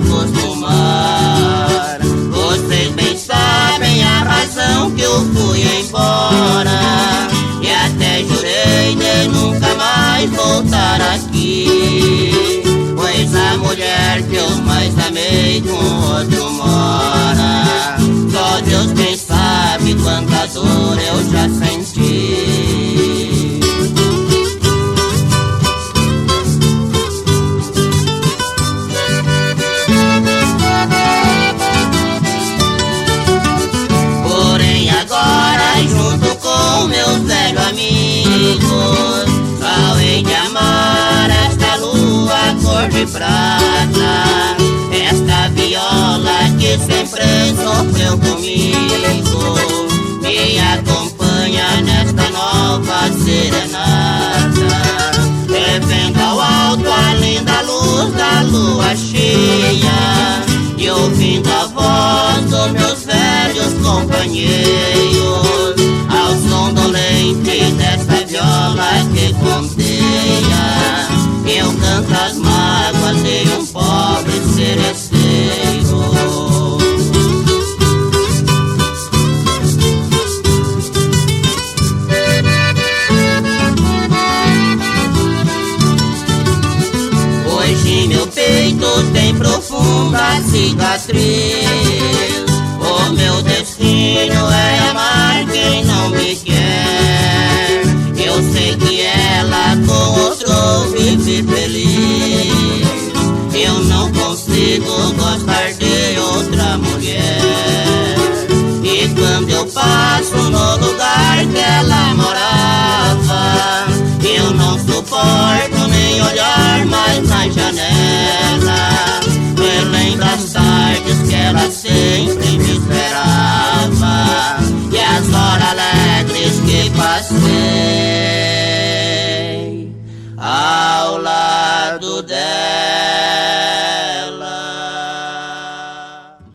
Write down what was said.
acostumar. Vocês bem sabem a razão que eu fui embora, e até jurei de nunca mais voltar aqui, pois a mulher que eu mais amei com outro mora. Só Deus quem sabe quanta dor eu já senti. Porém agora, junto com meus velhos amigos, só hei de amar esta lua cor de prata, esta viola que sempre sofreu comigo, me acompanha nesta nova serenata, revendo ao alto a linda luz da lua cheia, e ouvindo a voz dos meus velhos companheiros, ao som dolente desta viola que conteia, eu canto as mágoas de um pobre seresteiro. Hoje meu peito tem profunda cicatriz, o meu destino é amar quem não me quer. Eu sei que ela com outro vive feliz, eu não consigo gostar de outra mulher. E quando eu passo no lugar que ela morava, eu não suporto nem olhar mais na janela, relembro as tardes que ela sempre me esperava, e as horas alegres que passei